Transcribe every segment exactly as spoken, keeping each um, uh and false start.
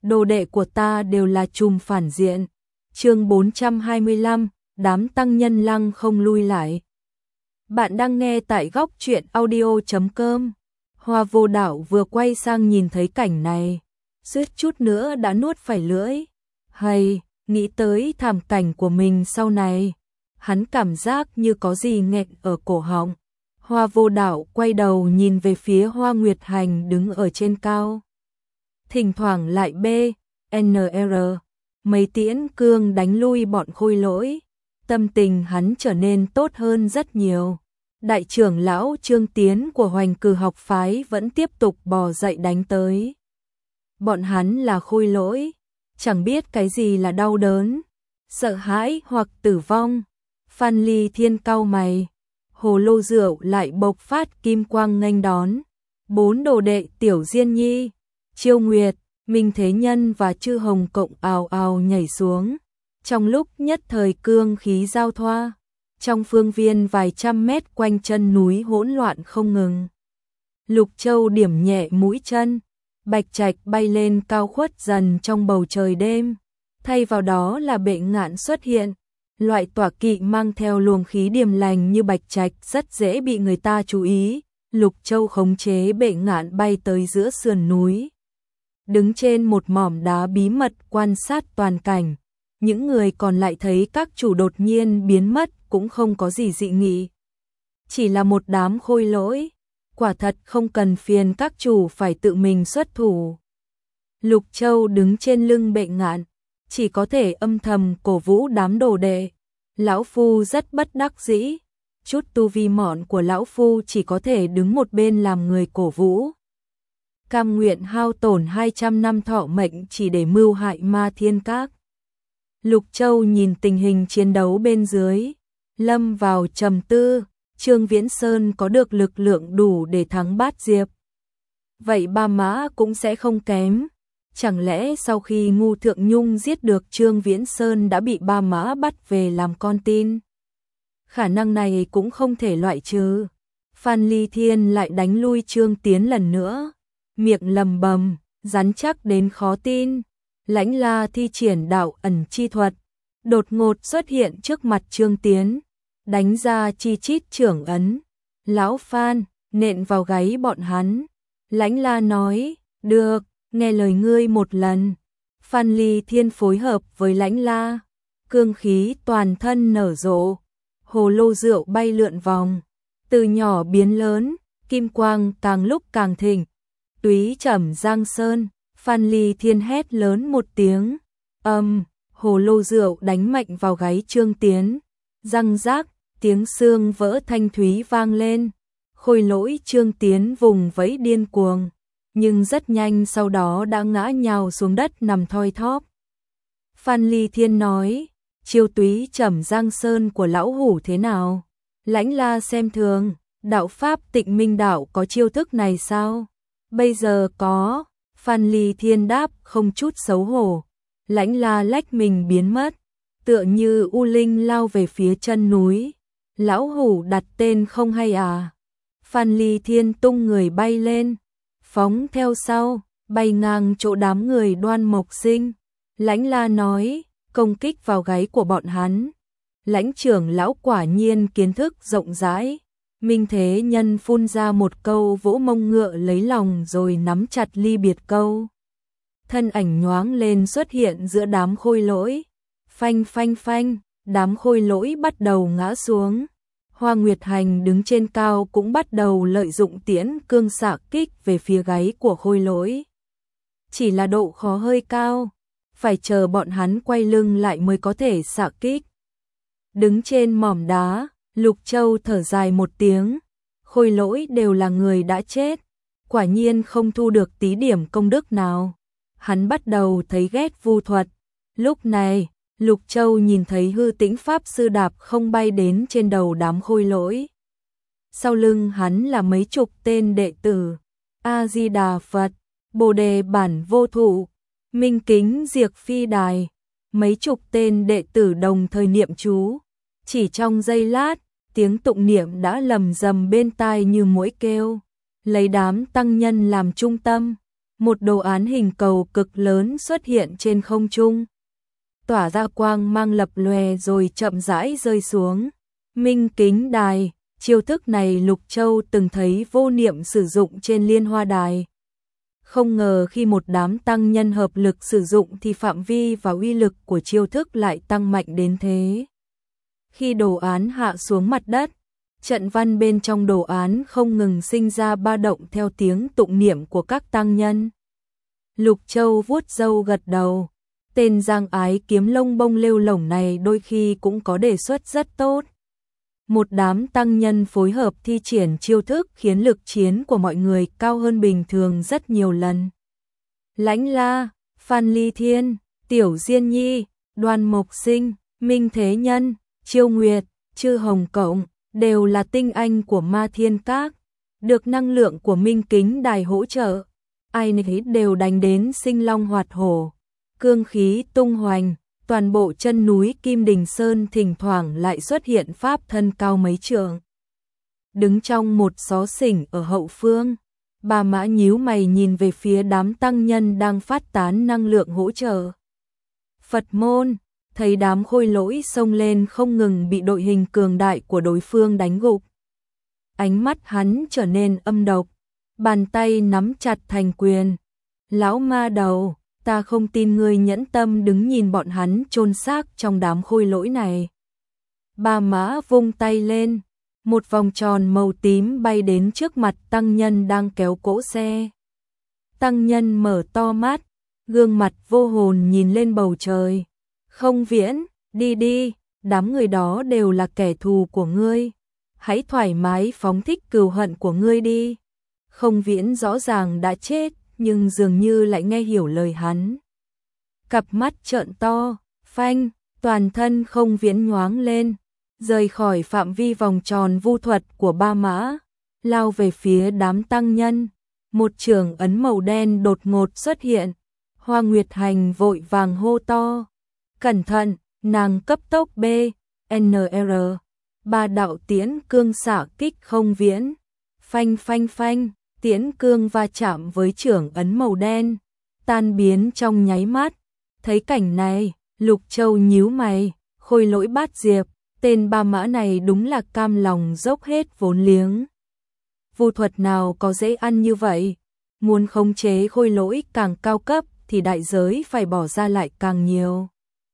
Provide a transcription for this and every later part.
đồ đệ của ta đều là trùm phản diện. Chương bốn trăm hai mươi lăm, đám tăng nhân lăng không lui lại. Bạn đang nghe tại góc truyện audio chấm com. Hoa Vô Đạo vừa quay sang nhìn thấy cảnh này, suýt chút nữa đã nuốt phải lưỡi. Hay, nghĩ tới thảm cảnh của mình sau này, hắn cảm giác như có gì nghẹn ở cổ họng. Hoa Vô Đạo quay đầu nhìn về phía Hoa Nguyệt Hành đứng ở trên cao. Thỉnh thoảng lại B, N R, mấy tiễn cương đánh lui bọn khôi lỗi. Tâm tình hắn trở nên tốt hơn rất nhiều. Đại trưởng lão Trương Tiến của Hoành Cử học phái vẫn tiếp tục bò dậy đánh tới. Bọn hắn là khôi lỗi, chẳng biết cái gì là đau đớn, sợ hãi hoặc tử vong. Phan Ly Thiên cau mày, hồ lô rượu lại bộc phát kim quang nghênh đón. Bốn đồ đệ Tiểu Diên Nhi, Chiêu Nguyệt, Minh Thế Nhân và Chư Hồng Cộng ào ào nhảy xuống. Trong lúc nhất thời cương khí giao thoa, trong phương viên vài trăm mét quanh chân núi hỗn loạn không ngừng. Lục Châu điểm nhẹ mũi chân, bạch trạch bay lên cao khuất dần trong bầu trời đêm. Thay vào đó là Bệ Ngạn xuất hiện. Loại tọa kỵ mang theo luồng khí điềm lành như bạch trạch rất dễ bị người ta chú ý. Lục Châu khống chế Bệ Ngạn bay tới giữa sườn núi, đứng trên một mỏm đá bí mật quan sát toàn cảnh. Những người còn lại thấy các chủ đột nhiên biến mất cũng không có gì dị nghị. Chỉ là một đám khôi lỗi, quả thật không cần phiền các chủ phải tự mình xuất thủ. Lục Châu đứng trên lưng Bệ Ngạn, chỉ có thể âm thầm cổ vũ đám đồ đệ. Lão Phu rất bất đắc dĩ, chút tu vi mọn của Lão Phu chỉ có thể đứng một bên làm người cổ vũ. Cam nguyện hao tổn hai trăm năm thọ mệnh chỉ để mưu hại Ma Thiên Các. Lục Châu nhìn tình hình chiến đấu bên dưới, lâm vào trầm tư. Trương Viễn Sơn có được lực lượng đủ để thắng Bát Diệp, vậy Ba Mã cũng sẽ không kém. Chẳng lẽ sau khi Ngu Thượng Nhung giết được Trương Viễn Sơn đã bị Ba Mã bắt về làm con tin? Khả năng này cũng không thể loại trừ. Phan Ly Thiên lại đánh lui Trương Tiến lần nữa, miệng lầm bầm, rắn chắc đến khó tin. Lãnh La thi triển đạo ẩn chi thuật, đột ngột xuất hiện trước mặt Trương Tiến, đánh ra chi chít trưởng ấn. Lão Phan, nện vào gáy bọn hắn. Lãnh La nói, được, nghe lời ngươi một lần. Phan Ly Thiên phối hợp với Lãnh La, cương khí toàn thân nở rộ, hồ lô rượu bay lượn vòng, từ nhỏ biến lớn, kim quang càng lúc càng thịnh. Túy Trẩm Giang Sơn, Phan Ly Thiên hét lớn một tiếng, âm, um, hồ lô rượu đánh mạnh vào gáy Trương Tiến, răng rác, tiếng xương vỡ thanh thúy vang lên. Khôi lỗi Trương Tiến vùng vẫy điên cuồng, nhưng rất nhanh sau đó đã ngã nhào xuống đất nằm thoi thóp. Phan Ly Thiên nói, chiêu Túy Trẩm Giang Sơn của lão hủ thế nào? Lãnh La xem thường, đạo pháp Tịnh Minh đạo có chiêu thức này sao? Bây giờ có. Phan Ly Thiên đáp không chút xấu hổ. Lãnh La lách mình biến mất, tựa như u linh lao về phía chân núi. Lão hủ đặt tên không hay à? Phan Ly Thiên tung người bay lên, phóng theo sau, bay ngang chỗ đám người Đoan Mộc Sinh. Lãnh La nói, công kích vào gáy của bọn hắn. Lãnh trưởng lão quả nhiên kiến thức rộng rãi. Minh Thế Nhân phun ra một câu vỗ mông ngựa lấy lòng rồi nắm chặt ly biệt câu. Thân ảnh nhoáng lên xuất hiện giữa đám khôi lỗi. Phanh phanh phanh, đám khôi lỗi bắt đầu ngã xuống. Hoa Nguyệt Hành đứng trên cao cũng bắt đầu lợi dụng tiễn cương xạ kích về phía gáy của khôi lỗi. Chỉ là độ khó hơi cao, phải chờ bọn hắn quay lưng lại mới có thể xạ kích. Đứng trên mỏm đá, Lục Châu thở dài một tiếng, khôi lỗi đều là người đã chết, quả nhiên không thu được tí điểm công đức nào. Hắn bắt đầu thấy ghét vu thuật. Lúc này, Lục Châu nhìn thấy Hư Tĩnh Pháp Sư đạp không bay đến trên đầu đám khôi lỗi. Sau lưng hắn là mấy chục tên đệ tử, A-di-đà Phật, Bồ Đề Bản Vô Thụ, Minh Kính Diệc Phi Đài, mấy chục tên đệ tử đồng thời niệm chú. Chỉ trong giây lát, tiếng tụng niệm đã lầm rầm bên tai như muỗi kêu. Lấy đám tăng nhân làm trung tâm, một đồ án hình cầu cực lớn xuất hiện trên không trung, tỏa ra quang mang lập lòe rồi chậm rãi rơi xuống. Minh Kính Đài, chiêu thức này Lục Châu từng thấy Vô Niệm sử dụng trên Liên Hoa Đài. Không ngờ khi một đám tăng nhân hợp lực sử dụng thì phạm vi và uy lực của chiêu thức lại tăng mạnh đến thế. Khi đồ án hạ xuống mặt đất, trận văn bên trong đồ án không ngừng sinh ra ba động theo tiếng tụng niệm của các tăng nhân. Lục Châu vuốt râu gật đầu. Tên Giang Ái kiếm lông bông lêu lổng này đôi khi cũng có đề xuất rất tốt. Một đám tăng nhân phối hợp thi triển chiêu thức khiến lực chiến của mọi người cao hơn bình thường rất nhiều lần. Lãnh La, Phan Ly Thiên, Tiểu Diên Nhi, Đoan Mộc Sinh, Minh Thế Nhân, Chiêu Nguyệt, Chư Hồng Cộng đều là tinh anh của Ma Thiên Các, được năng lượng của Minh Kính Đài hỗ trợ. Ai nấy đều đánh đến sinh long hoạt hổ, cương khí tung hoành. Toàn bộ chân núi Kim Đình Sơn thỉnh thoảng lại xuất hiện pháp thân cao mấy trượng. Đứng trong một xó xỉnh ở hậu phương, Bà Mã nhíu mày nhìn về phía đám tăng nhân đang phát tán năng lượng hỗ trợ. Phật môn, thấy đám khôi lỗi xông lên không ngừng bị đội hình cường đại của đối phương đánh gục. Ánh mắt hắn trở nên âm độc, bàn tay nắm chặt thành quyền. Lão ma đầu, ta không tin ngươi nhẫn tâm đứng nhìn bọn hắn chôn xác trong đám khôi lỗi này. Bà Mã vung tay lên, một vòng tròn màu tím bay đến trước mặt tăng nhân đang kéo cỗ xe. Tăng nhân mở to mắt, gương mặt vô hồn nhìn lên bầu trời. Không Viễn, đi đi, đám người đó đều là kẻ thù của ngươi. Hãy thoải mái phóng thích cừu hận của ngươi đi. Không Viễn rõ ràng đã chết, nhưng dường như lại nghe hiểu lời hắn. Cặp mắt trợn to, phanh, toàn thân Không Viễn nhoáng lên, rời khỏi phạm vi vòng tròn vu thuật của Ba Mã, lao về phía đám tăng nhân. Một chưởng ấn màu đen đột ngột xuất hiện, Hoa Nguyệt Hành vội vàng hô to. Cẩn thận, nàng cấp tốc B, N R, ba đạo tiễn cương xạ kích Không Viễn. Phanh phanh phanh, tiễn cương va chạm với chưởng ấn màu đen, tan biến trong nháy mắt. Thấy cảnh này, Lục Châu nhíu mày, khôi lỗi Bát Diệp, tên Ba Mã này đúng là cam lòng dốc hết vốn liếng. Vu thuật nào có dễ ăn như vậy, muốn khống chế khôi lỗi càng cao cấp thì đại giới phải bỏ ra lại càng nhiều.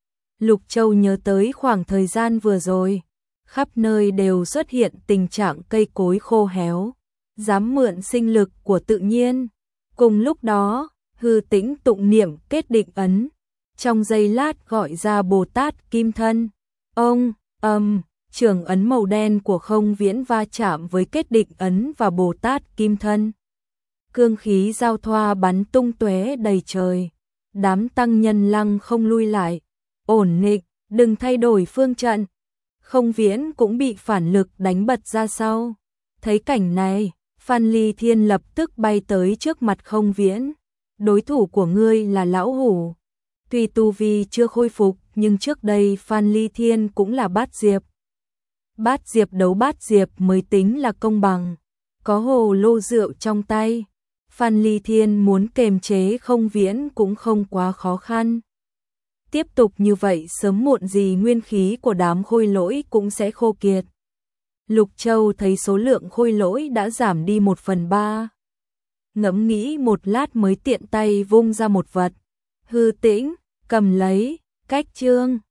Lục Châu nhớ tới khoảng thời gian vừa rồi, khắp nơi đều xuất hiện tình trạng cây cối khô héo, dám mượn sinh lực của tự nhiên. Cùng lúc đó, Hư Tĩnh tụng niệm kết định ấn, trong giây lát gọi ra Bồ Tát Kim Thân. Ông, âm, um, chưởng ấn màu đen của Không Viễn va chạm với kết định ấn và Bồ Tát Kim Thân. Cương khí giao thoa bắn tung tóe đầy trời, đám tăng nhân lăng không lui lại. Ổn định, đừng thay đổi phương trận. Không Viễn cũng bị phản lực đánh bật ra sau. Thấy cảnh này, Phan Ly Thiên lập tức bay tới trước mặt Không Viễn. Đối thủ của ngươi là Lão Hủ. Tuy tu vi chưa khôi phục, nhưng trước đây Phan Ly Thiên cũng là Bát Diệp. Bát Diệp đấu Bát Diệp mới tính là công bằng. Có hồ lô rượu trong tay, Phan Ly Thiên muốn kềm chế Không Viễn cũng không quá khó khăn. Tiếp tục như vậy sớm muộn gì nguyên khí của đám khôi lỗi cũng sẽ khô kiệt. Lục Châu thấy số lượng khôi lỗi đã giảm đi một phần ba. Ngẫm nghĩ một lát mới tiện tay vung ra một vật. Hư Tĩnh, cầm lấy, cách chương.